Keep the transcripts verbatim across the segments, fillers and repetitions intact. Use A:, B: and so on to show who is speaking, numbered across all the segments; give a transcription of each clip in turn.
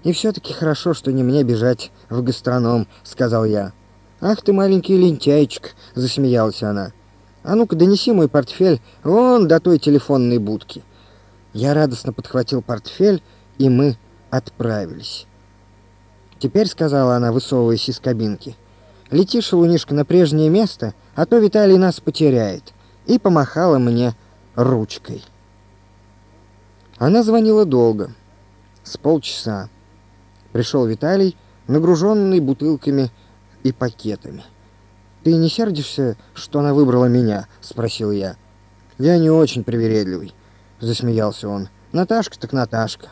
A: «И все-таки хорошо, что не мне бежать в гастроном», — сказал я. «Ах ты, маленький лентяйчик», — засмеялась она. «А ну-ка, донеси мой портфель вон до той телефонной будки». Я радостно подхватил портфель, и мы отправились. «Теперь», — сказала она, высовываясь из кабинки, — «лети, шалунишка, на прежнее место, а то Виталий нас потеряет», и помахала мне ручкой. Она звонила долго, с полчаса. Пришел Виталий, нагруженный бутылками и пакетами. «Ты не сердишься, что она выбрала меня?» — спросил я. «Я не очень привередливый», — засмеялся он. «Наташка так Наташка».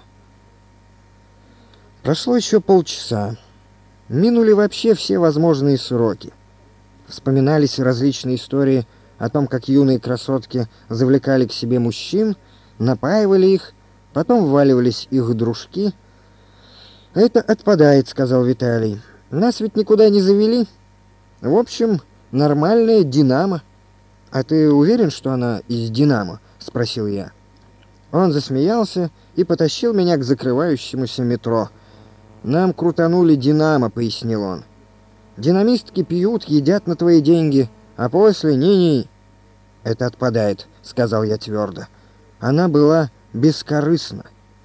A: Прошло еще полчаса. Минули вообще все возможные сроки. Вспоминались различные истории о том, как юные красотки завлекали к себе мужчин, напаивали их, потом вваливались их дружки. «Это отпадает», — сказал Виталий. «Нас ведь никуда не завели. В общем, нормальная «Динамо». «А ты уверен, что она из «Динамо»?» — спросил я. Он засмеялся и потащил меня к закрывающемуся метро. «Нам крутанули «Динамо», — пояснил он. «Динамистки пьют, едят на твои деньги, а после ни-ни». «Это отпадает», — сказал я твердо. Она была бескорыстна.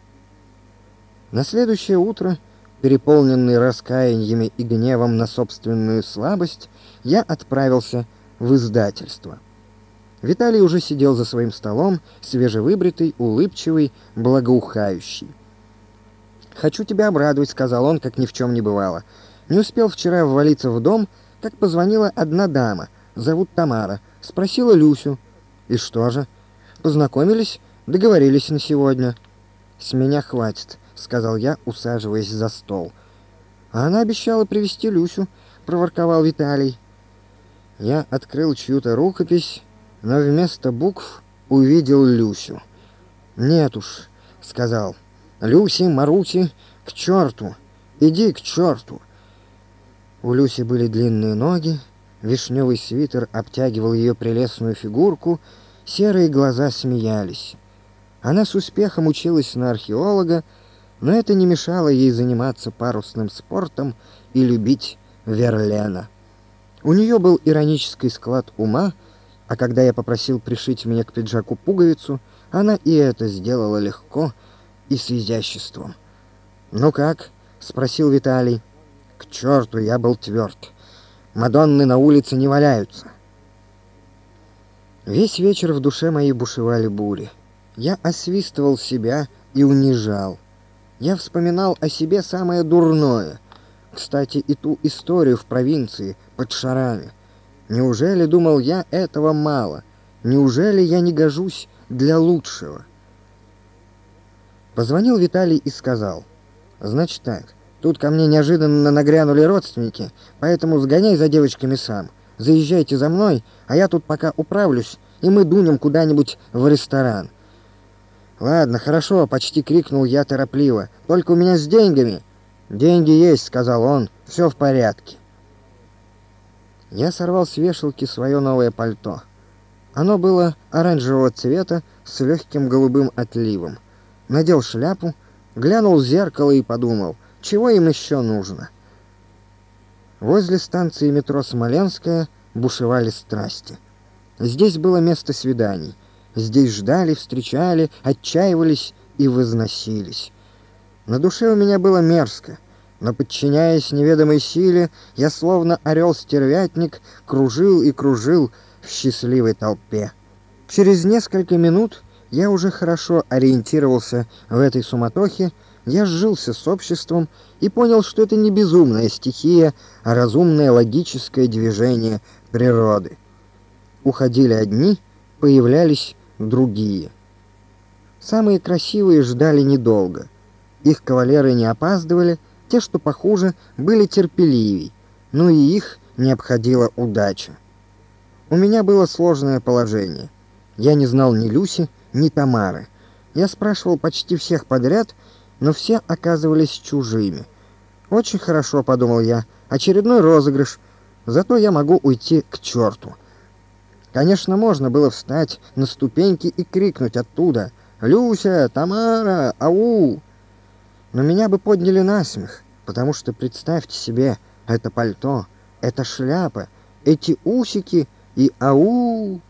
A: На следующее утро, переполненный раскаяниями и гневом на собственную слабость, я отправился в издательство. Виталий уже сидел за своим столом, свежевыбритый, улыбчивый, благоухающий. «Хочу тебя обрадовать», — сказал он, как ни в чем не бывало. «Не успел вчера ввалиться в дом, как позвонила одна дама, зовут Тамара, спросила Люсю. И что же? Познакомились, договорились на сегодня». «С меня хватит», — сказал я, усаживаясь за стол. «А она обещала привезти Люсю», — проворковал Виталий. Я открыл чью-то рукопись, но вместо букв увидел Люсю. «Нет уж», — сказал. «Люси, Маруси, к черту! Иди к черту!» У Люси были длинные ноги, вишневый свитер обтягивал ее прелестную фигурку, серые глаза смеялись. Она с успехом училась на археолога, но это не мешало ей заниматься парусным спортом и любить Верлена. У нее был иронический склад ума, а когда я попросил пришить мне к пиджаку пуговицу, она и это сделала легко и с изяществом. «Ну как?» — спросил Виталий. «К черту!» — я был тверд. «Мадонны на улице не валяются». Весь вечер в душе моей бушевали бури. Я освистывал себя и унижал. Я вспоминал о себе самое дурное. Кстати, и ту историю в провинции, под шарами. Неужели, думал я, этого мало? Неужели я не гожусь для лучшего? Позвонил Виталий и сказал: «Значит так, тут ко мне неожиданно нагрянули родственники, поэтому сгоняй за девочками сам. Заезжайте за мной, а я тут пока управлюсь, и мы дунем куда-нибудь в ресторан». «Ладно, хорошо», — почти крикнул я торопливо. «Только у меня с деньгами». «Деньги есть», — сказал он, — «все в порядке». Я сорвал с вешалки свое новое пальто. Оно было оранжевого цвета с легким голубым отливом. Надел шляпу, глянул в зеркало и подумал, чего им еще нужно. Возле станции метро «Смоленская» бушевали страсти. Здесь было место свиданий. Здесь ждали, встречали, отчаивались и возносились. На душе у меня было мерзко, но, подчиняясь неведомой силе, я, словно орел-стервятник, кружил и кружил в счастливой толпе. Через несколько минут я уже хорошо ориентировался в этой суматохе, я сжился с обществом и понял, что это не безумная стихия, а разумное логическое движение природы. Уходили одни, появлялись другие. Самые красивые ждали недолго. Их кавалеры не опаздывали, те, что похуже, были терпеливей, но и их не обходила удача. У меня было сложное положение. Я не знал ни Люси, ни Тамары. Я спрашивал почти всех подряд, но все оказывались чужими. «Очень хорошо», — подумал я, — «очередной розыгрыш, зато я могу уйти к черту». Конечно, можно было встать на ступеньки и крикнуть оттуда: «Люся! Тамара! Ау!» Но меня бы подняли на смех, потому что, представьте себе, это пальто, это шляпа, эти усики и ау,